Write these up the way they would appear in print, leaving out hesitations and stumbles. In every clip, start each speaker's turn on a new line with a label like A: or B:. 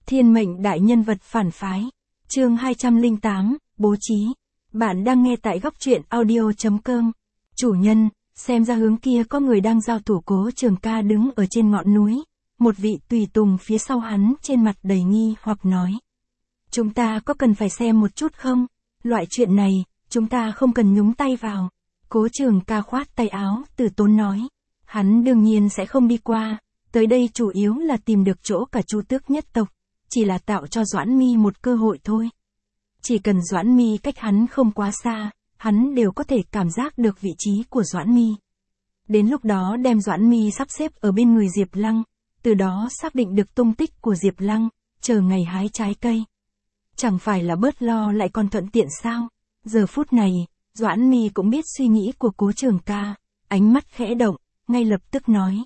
A: Thiên mệnh đại nhân vật phản phái. Chương 208, bố trí. Bạn đang nghe tại góc truyện audio.com. Chủ nhân, xem ra hướng kia có người đang giao thủ. Cố Trường Ca đứng ở trên ngọn núi. Một vị tùy tùng phía sau hắn trên mặt đầy nghi hoặc nói. Chúng ta có cần phải xem một chút không? Loại chuyện này, chúng ta không cần nhúng tay vào. Cố Trường Ca khoát tay áo, từ tốn nói. Hắn đương nhiên sẽ không đi qua. Tới đây chủ yếu là tìm được chỗ cả Chu Tước nhất tộc. Chỉ là tạo cho Doãn Mi một cơ hội thôi. Chỉ cần Doãn Mi cách hắn không quá xa, hắn đều có thể cảm giác được vị trí của Doãn Mi. Đến lúc đó đem Doãn Mi sắp xếp ở bên người Diệp Lăng, từ đó xác định được tung tích của Diệp Lăng, chờ ngày hái trái cây. Chẳng phải là bớt lo lại còn thuận tiện sao? Giờ phút này, Doãn Mi cũng biết suy nghĩ của Cố Trường Ca, ánh mắt khẽ động, ngay lập tức nói.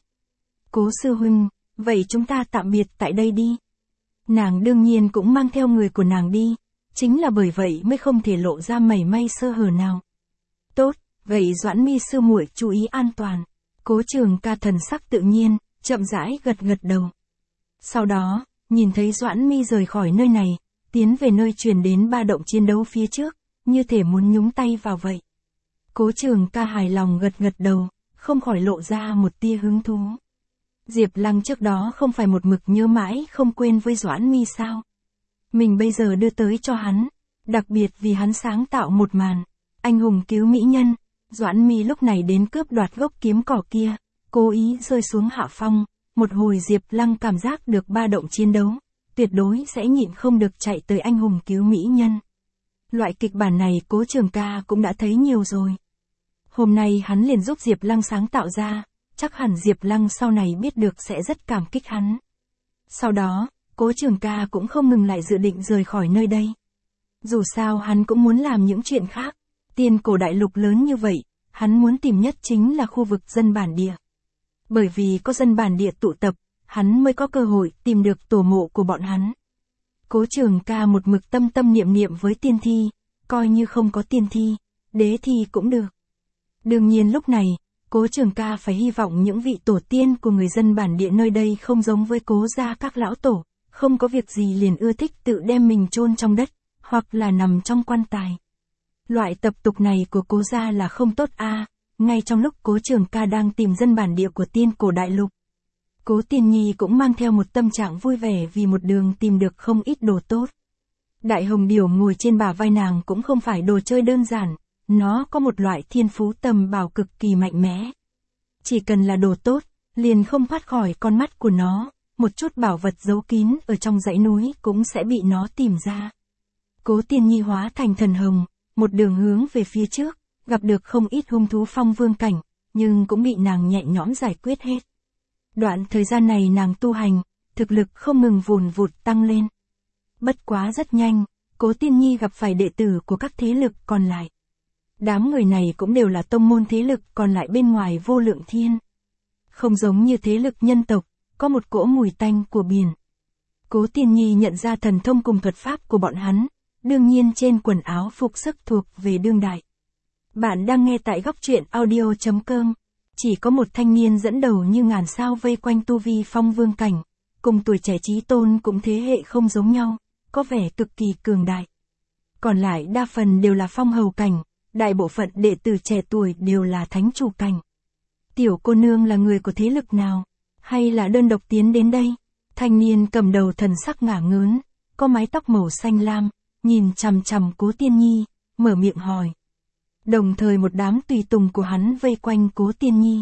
A: Cố sư huynh, vậy chúng ta tạm biệt tại đây đi. Nàng đương nhiên cũng mang theo người của nàng đi, chính là bởi vậy mới không thể lộ ra mảy may sơ hở nào. Tốt, vậy Doãn Mi sư muội chú ý an toàn. Cố Trường Ca thần sắc tự nhiên, chậm rãi gật gật đầu. Sau đó, nhìn thấy Doãn Mi rời khỏi nơi này, tiến về nơi truyền đến ba động chiến đấu phía trước, như thể muốn nhúng tay vào vậy. Cố Trường Ca hài lòng gật gật đầu, không khỏi lộ ra một tia hứng thú. Diệp Lăng trước đó không phải một mực nhớ mãi không quên với Doãn Mi sao? Mình bây giờ đưa tới cho hắn, đặc biệt vì hắn sáng tạo một màn, anh hùng cứu mỹ nhân. Doãn Mi lúc này đến cướp đoạt gốc kiếm cỏ kia, cố ý rơi xuống hạ phong, một hồi Diệp Lăng cảm giác được ba động chiến đấu, tuyệt đối sẽ nhịn không được chạy tới anh hùng cứu mỹ nhân. Loại kịch bản này Cố Trường Ca cũng đã thấy nhiều rồi. Hôm nay hắn liền giúp Diệp Lăng sáng tạo ra, chắc hẳn Diệp Lăng sau này biết được sẽ rất cảm kích hắn. Sau đó, Cố Trường Ca cũng không ngừng lại dự định rời khỏi nơi đây. Dù sao hắn cũng muốn làm những chuyện khác, Tiên Cổ Đại Lục lớn như vậy, hắn muốn tìm nhất chính là khu vực dân bản địa. Bởi vì có dân bản địa tụ tập, hắn mới có cơ hội tìm được tổ mộ của bọn hắn. Cố Trường Ca một mực tâm tâm niệm niệm với tiên thi, coi như không có tiên thi, đế thi cũng được. Đương nhiên lúc này, Cố Trường Ca phải hy vọng những vị tổ tiên của người dân bản địa nơi đây không giống với Cố gia các lão tổ, không có việc gì liền ưa thích tự đem mình chôn trong đất, hoặc là nằm trong quan tài. Loại tập tục này của Cố gia là không tốt a. Ngay trong lúc Cố Trường Ca đang tìm dân bản địa của Tiên Cổ Đại Lục, Cố Tiên Nhi cũng mang theo một tâm trạng vui vẻ vì một đường tìm được không ít đồ tốt. Đại hồng điểu ngồi trên bả vai nàng cũng không phải đồ chơi đơn giản, nó có một loại thiên phú tầm bảo cực kỳ mạnh mẽ. Chỉ cần là đồ tốt, liền không thoát khỏi con mắt của nó, một chút bảo vật giấu kín ở trong dãy núi cũng sẽ bị nó tìm ra. Cố Tiên Nhi hóa thành thần hồng, một đường hướng về phía trước, gặp được không ít hung thú phong vương cảnh, nhưng cũng bị nàng nhẹ nhõm giải quyết hết. Đoạn thời gian này nàng tu hành, thực lực không ngừng vùn vụt tăng lên. Bất quá rất nhanh, Cố Tiên Nhi gặp phải đệ tử của các thế lực còn lại. Đám người này cũng đều là tông môn thế lực còn lại bên ngoài Vô Lượng Thiên. Không giống như thế lực nhân tộc, có một cỗ mùi tanh của biển. Cố Tiên Nhi nhận ra thần thông cùng thuật pháp của bọn hắn, đương nhiên trên quần áo phục sức thuộc về đương đại. Bạn đang nghe tại góc truyện audio.com. Chỉ có một thanh niên dẫn đầu như ngàn sao vây quanh tu vi phong vương cảnh, cùng tuổi trẻ chí tôn cũng thế hệ không giống nhau, có vẻ cực kỳ cường đại. Còn lại đa phần đều là phong hầu cảnh, đại bộ phận đệ tử trẻ tuổi đều là thánh chủ cảnh. Tiểu cô nương là người của thế lực nào, hay là đơn độc tiến đến đây? Thanh niên cầm đầu thần sắc ngả ngớn, có mái tóc màu xanh lam, nhìn chằm chằm Cố Tiên Nhi, mở miệng hỏi. Đồng thời một đám tùy tùng của hắn vây quanh Cố Tiên Nhi.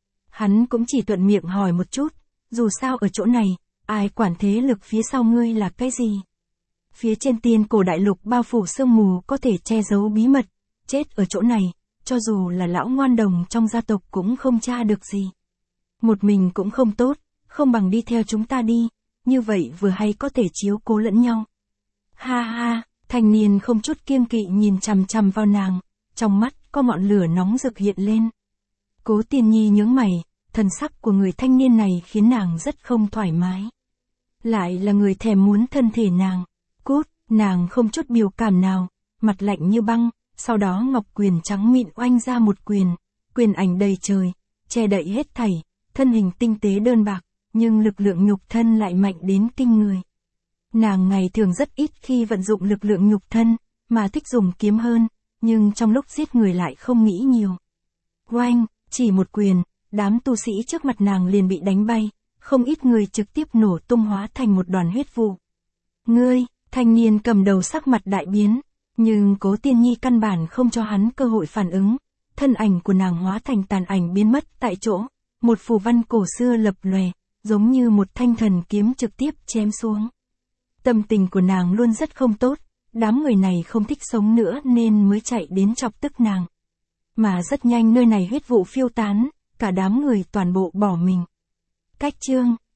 A: Hắn cũng chỉ thuận miệng hỏi một chút, dù sao ở chỗ này, ai quản thế lực phía sau ngươi là cái gì? Phía trên Tiên Cổ Đại Lục bao phủ sương mù có thể che giấu bí mật, chết ở chỗ này, cho dù là lão ngoan đồng trong gia tộc cũng không tra được gì. Một mình cũng không tốt, không bằng đi theo chúng ta đi, như vậy vừa hay có thể chiếu cố lẫn nhau. Ha ha, thanh niên không chút kiêng kỵ nhìn chằm chằm vào nàng, trong mắt có ngọn lửa nóng rực hiện lên. Cố Tiên Nhi nhướng mày, thần sắc của người thanh niên này khiến nàng rất không thoải mái. Lại là người thèm muốn thân thể nàng. Cút, nàng không chút biểu cảm nào, mặt lạnh như băng, sau đó ngọc quyền trắng mịn oanh ra một quyền, quyền ảnh đầy trời, che đậy hết thảy, thân hình tinh tế đơn bạc, nhưng lực lượng nhục thân lại mạnh đến kinh người. Nàng ngày thường rất ít khi vận dụng lực lượng nhục thân, mà thích dùng kiếm hơn, nhưng trong lúc giết người lại không nghĩ nhiều. Oanh, chỉ một quyền, đám tu sĩ trước mặt nàng liền bị đánh bay, không ít người trực tiếp nổ tung hóa thành một đoàn huyết vụ. Ngươi, thanh niên cầm đầu sắc mặt đại biến, nhưng Cố Tiên Nhi căn bản không cho hắn cơ hội phản ứng, thân ảnh của nàng hóa thành tàn ảnh biến mất tại chỗ, một phù văn cổ xưa lập lòe, giống như một thanh thần kiếm trực tiếp chém xuống. Tâm tình của nàng luôn rất không tốt, đám người này không thích sống nữa nên mới chạy đến chọc tức nàng. Mà rất nhanh nơi này huyết vụ phiêu tán, cả đám người toàn bộ bỏ mình. Cách chương